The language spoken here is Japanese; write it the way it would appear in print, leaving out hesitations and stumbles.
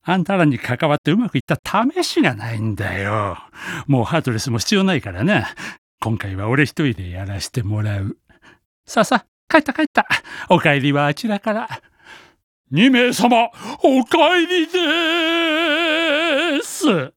あんたらに関わってうまくいった試しがないんだよ。もうハートレスも必要ないからな。今回は俺一人でやらしてもらう。さあさあ、帰った帰った。お帰りはあちらから。2名様、お帰りでーす。